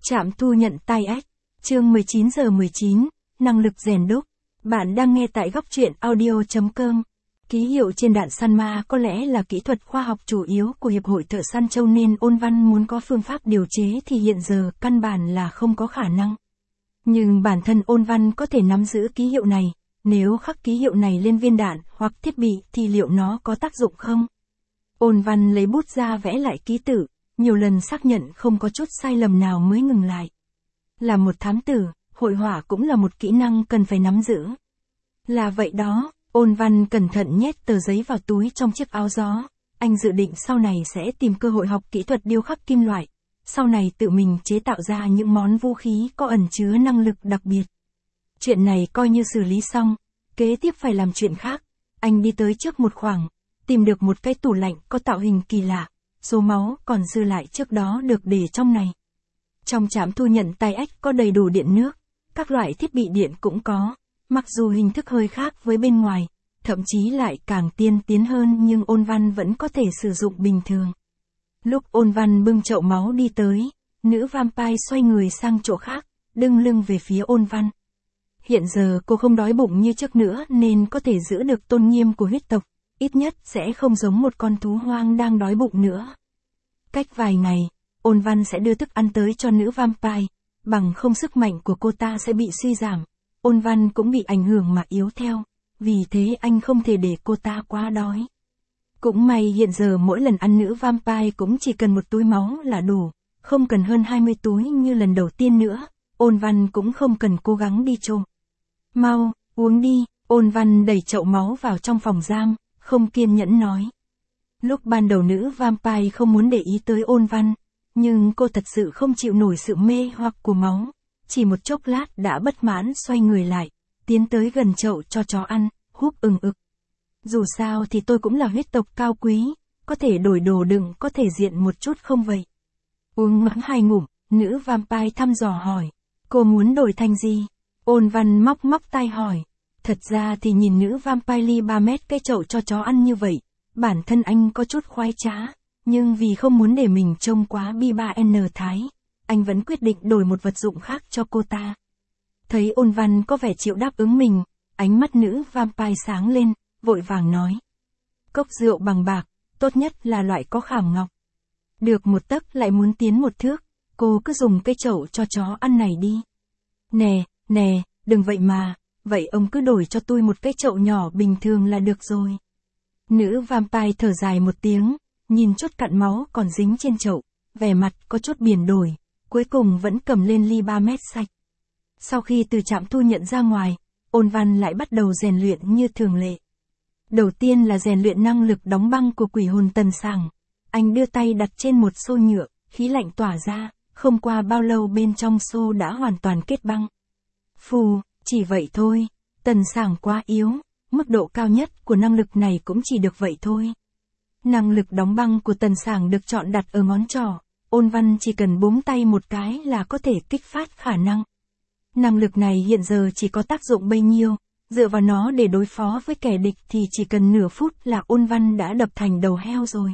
Trạm thu nhận tai ách, chương 19:19, năng lực rèn đúc. Bạn đang nghe tại góc truyện audio.com. Ký hiệu trên đạn săn ma có lẽ là kỹ thuật khoa học chủ yếu của Hiệp hội Thợ săn Châu nên Ôn Văn muốn có phương pháp điều chế thì hiện giờ căn bản là không có khả năng. Nhưng bản thân Ôn Văn có thể nắm giữ ký hiệu này, nếu khắc ký hiệu này lên viên đạn hoặc thiết bị thì liệu nó có tác dụng không? Ôn Văn lấy bút ra vẽ lại ký tự, nhiều lần xác nhận không có chút sai lầm nào mới ngừng lại. Là một thám tử, hội họa cũng là một kỹ năng cần phải nắm giữ. Là vậy đó, Ôn Văn cẩn thận nhét tờ giấy vào túi trong chiếc áo gió. Anh dự định sau này sẽ tìm cơ hội học kỹ thuật điêu khắc kim loại, sau này tự mình chế tạo ra những món vũ khí có ẩn chứa năng lực đặc biệt. Chuyện này coi như xử lý xong, kế tiếp phải làm chuyện khác. Anh đi tới trước một khoảng, tìm được một cái tủ lạnh có tạo hình kỳ lạ, số máu còn dư lại trước đó được để trong này. Trong trạm thu nhận tai ách có đầy đủ điện nước, các loại thiết bị điện cũng có, mặc dù hình thức hơi khác với bên ngoài, thậm chí lại càng tiên tiến hơn nhưng Ôn Văn vẫn có thể sử dụng bình thường. Lúc Ôn Văn bưng chậu máu đi tới, nữ vampire xoay người sang chỗ khác, đứng lưng về phía Ôn Văn. Hiện giờ cô không đói bụng như trước nữa nên có thể giữ được tôn nghiêm của huyết tộc, ít nhất sẽ không giống một con thú hoang đang đói bụng nữa. Cách vài ngày, Ôn Văn sẽ đưa thức ăn tới cho nữ vampire, bằng không sức mạnh của cô ta sẽ bị suy giảm. Ôn Văn cũng bị ảnh hưởng mà yếu theo, vì thế anh không thể để cô ta quá đói. Cũng may hiện giờ mỗi lần ăn nữ vampire cũng chỉ cần một túi máu là đủ, không cần hơn 20 túi như lần đầu tiên nữa, Ôn Văn cũng không cần cố gắng đi trộm. Mau, uống đi, Ôn Văn đẩy chậu máu vào trong phòng giam, không kiên nhẫn nói. Lúc ban đầu nữ vampire không muốn để ý tới Ôn Văn, nhưng cô thật sự không chịu nổi sự mê hoặc của máu. Chỉ một chốc lát đã bất mãn xoay người lại, tiến tới gần chậu cho chó ăn, húp ừng ực. Dù sao thì tôi cũng là huyết tộc cao quý, có thể đổi đồ đựng có thể diện một chút không vậy? Uống mắng 2 ngụm, nữ vampire thăm dò hỏi. Cô muốn đổi thành gì? Ôn Văn móc tai hỏi. Thật ra thì nhìn nữ vampire ly 3 mét cái chậu cho chó ăn như vậy, bản thân anh có chút khoái trá, nhưng vì không muốn để mình trông quá bi-ba-n thái, anh vẫn quyết định đổi một vật dụng khác cho cô ta. Thấy Ôn Văn có vẻ chịu đáp ứng mình, ánh mắt nữ vampire sáng lên, vội vàng nói. Cốc rượu bằng bạc, tốt nhất là loại có khảm ngọc. Được một tấc lại muốn tiến một thước, cô cứ dùng cái chậu cho chó ăn này đi. Nè, đừng vậy mà, vậy ông cứ đổi cho tôi một cái chậu nhỏ bình thường là được rồi. Nữ vampire thở dài một tiếng, nhìn chút cặn máu còn dính trên chậu, vẻ mặt có chút biển đổi, cuối cùng vẫn cầm lên ly 3 mét sạch. Sau khi từ trạm thu nhận ra ngoài, Ôn Văn lại bắt đầu rèn luyện như thường lệ. Đầu tiên là rèn luyện năng lực đóng băng của quỷ hồn Tần Sảng. Anh đưa tay đặt trên một xô nhựa, khí lạnh tỏa ra, không qua bao lâu bên trong xô đã hoàn toàn kết băng. Phù, chỉ vậy thôi, Tần Sảng quá yếu, mức độ cao nhất của năng lực này cũng chỉ được vậy thôi. Năng lực đóng băng của Tần Sảng được chọn đặt ở ngón trỏ, Ôn Văn chỉ cần búng tay một cái là có thể kích phát khả năng. Năng lực này hiện giờ chỉ có tác dụng bấy nhiêu, dựa vào nó để đối phó với kẻ địch thì chỉ cần nửa phút là Ôn Văn đã đập thành đầu heo rồi.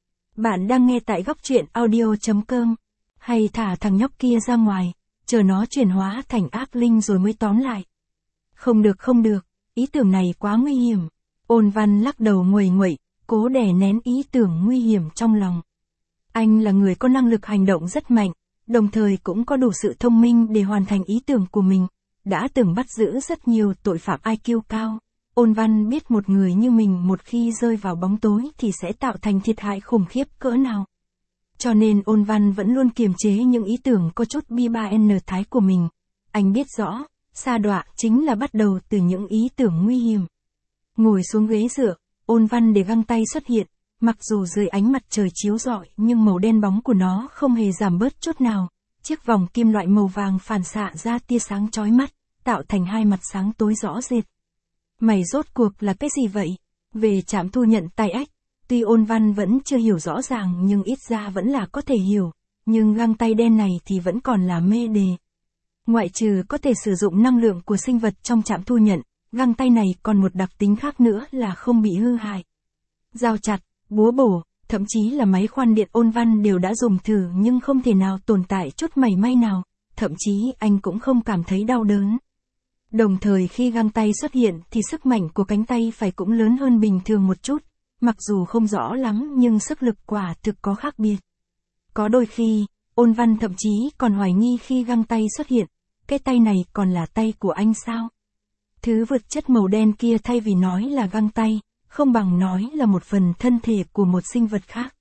Bạn đang nghe tại góc truyện audio.com, hay thả thằng nhóc kia ra ngoài, chờ nó chuyển hóa thành ác linh rồi mới tóm lại. Không được, ý tưởng này quá nguy hiểm. Ôn Văn lắc đầu nguầy nguậy, cố đè nén ý tưởng nguy hiểm trong lòng. Anh là người có năng lực hành động rất mạnh, đồng thời cũng có đủ sự thông minh để hoàn thành ý tưởng của mình, đã từng bắt giữ rất nhiều tội phạm IQ cao. Ôn Văn biết một người như mình một khi rơi vào bóng tối thì sẽ tạo thành thiệt hại khủng khiếp cỡ nào. Cho nên Ôn Văn vẫn luôn kiềm chế những ý tưởng có chút bi-ba-n thái của mình. Anh biết rõ, sa đọa chính là bắt đầu từ những ý tưởng nguy hiểm. Ngồi xuống ghế dựa, Ôn Văn để găng tay xuất hiện, mặc dù dưới ánh mặt trời chiếu rọi nhưng màu đen bóng của nó không hề giảm bớt chút nào. Chiếc vòng kim loại màu vàng phản xạ ra tia sáng chói mắt, tạo thành hai mặt sáng tối rõ rệt. Mày rốt cuộc là cái gì vậy? Về trạm thu nhận tai ách, tuy Ôn Văn vẫn chưa hiểu rõ ràng nhưng ít ra vẫn là có thể hiểu, nhưng găng tay đen này thì vẫn còn là mê đề. Ngoại trừ có thể sử dụng năng lượng của sinh vật trong trạm thu nhận, găng tay này còn một đặc tính khác nữa là không bị hư hại. Dao chặt, búa bổ, Thậm chí là máy khoan điện Ôn Văn đều đã dùng thử nhưng không thể nào tồn tại chút mảy may nào, thậm chí anh cũng không cảm thấy đau đớn. Đồng thời khi găng tay xuất hiện thì sức mạnh của cánh tay phải cũng lớn hơn bình thường một chút, mặc dù không rõ lắm nhưng sức lực quả thực có khác biệt. Có đôi khi, Ôn Văn thậm chí còn hoài nghi khi găng tay xuất hiện, cái tay này còn là tay của anh sao? Thứ vật chất màu đen kia thay vì nói là găng tay, không bằng nói là một phần thân thể của một sinh vật khác.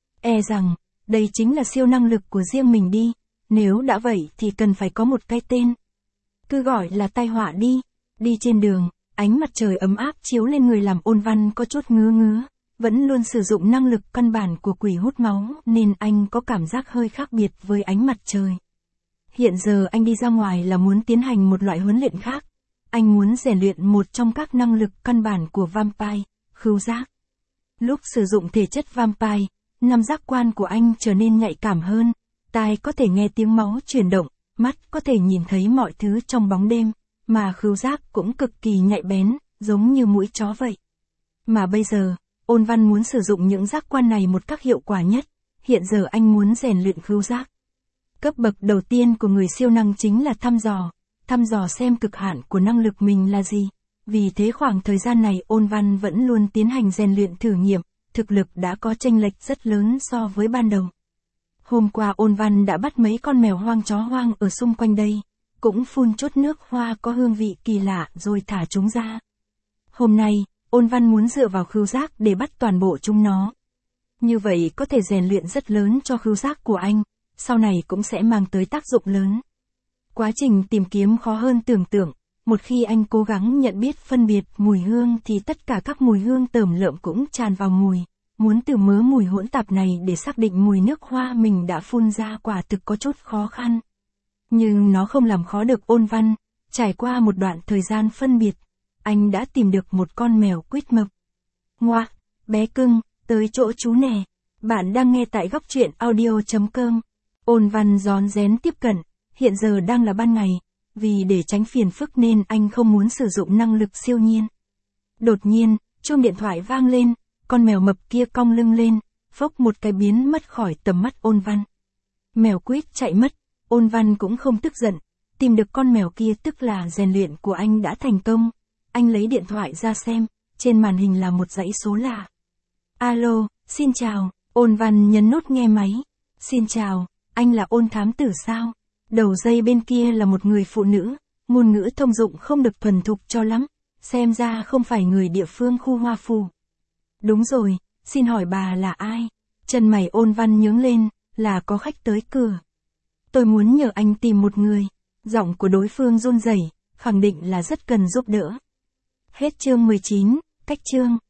E rằng, đây chính là siêu năng lực của riêng mình đi, nếu đã vậy thì cần phải có một cái tên. Cứ gọi là tai họa đi. Đi trên đường, ánh mặt trời ấm áp chiếu lên người làm Ôn Văn có chút ngứa ngứa, vẫn luôn sử dụng năng lực căn bản của quỷ hút máu nên anh có cảm giác hơi khác biệt với ánh mặt trời. Hiện giờ anh đi ra ngoài là muốn tiến hành một loại huấn luyện khác. Anh muốn rèn luyện một trong các năng lực căn bản của vampire, khứu giác. Lúc sử dụng thể chất vampire, năm giác quan của anh trở nên nhạy cảm hơn, tai có thể nghe tiếng máu chuyển động, mắt có thể nhìn thấy mọi thứ trong bóng đêm, mà khứu giác cũng cực kỳ nhạy bén, giống như mũi chó vậy. Mà bây giờ, Ôn Văn muốn sử dụng những giác quan này một cách hiệu quả nhất, hiện giờ anh muốn rèn luyện khứu giác. Cấp bậc đầu tiên của người siêu năng chính là thăm dò xem cực hạn của năng lực mình là gì. Vì thế khoảng thời gian này Ôn Văn vẫn luôn tiến hành rèn luyện thử nghiệm, thực lực đã có chênh lệch rất lớn so với ban đầu. Hôm qua Ôn Văn đã bắt mấy con mèo hoang chó hoang ở xung quanh đây, cũng phun chút nước hoa có hương vị kỳ lạ rồi thả chúng ra. Hôm nay, Ôn Văn muốn dựa vào khứu giác để bắt toàn bộ chúng nó. Như vậy có thể rèn luyện rất lớn cho khứu giác của anh, sau này cũng sẽ mang tới tác dụng lớn. Quá trình tìm kiếm khó hơn tưởng tượng, một khi anh cố gắng nhận biết phân biệt mùi hương thì tất cả các mùi hương tởm lợm cũng tràn vào mùi. Muốn từ mớ mùi hỗn tạp này để xác định mùi nước hoa mình đã phun ra quả thực có chút khó khăn. Nhưng nó không làm khó được Ôn Văn, trải qua một đoạn thời gian phân biệt, anh đã tìm được một con mèo quýt mập. Ngoa, bé cưng, tới chỗ chú nè. Bạn đang nghe tại góc truyện audio.com. Ôn Văn rón rén tiếp cận, hiện giờ đang là ban ngày, vì để tránh phiền phức nên anh không muốn sử dụng năng lực siêu nhiên. Đột nhiên, chuông điện thoại vang lên, con mèo mập kia cong lưng lên, phốc một cái biến mất khỏi tầm mắt Ôn Văn. Mèo quýt chạy mất, Ôn Văn cũng không tức giận, tìm được con mèo kia tức là rèn luyện của anh đã thành công. Anh lấy điện thoại ra xem, trên màn hình là một dãy số lạ. Alo, xin chào, Ôn Văn nhấn nút nghe máy. Xin chào, anh là Ôn thám tử sao? Đầu dây bên kia là một người phụ nữ, ngôn ngữ thông dụng không được thuần thục cho lắm, xem ra không phải người địa phương khu Hoa Phù. Đúng rồi, xin hỏi bà là ai? Chân mày Ôn Văn nhướng lên, là có khách tới cửa. Tôi muốn nhờ anh tìm một người. Giọng của đối phương run rẩy, khẳng định là rất cần giúp đỡ. Hết chương 19, cách chương.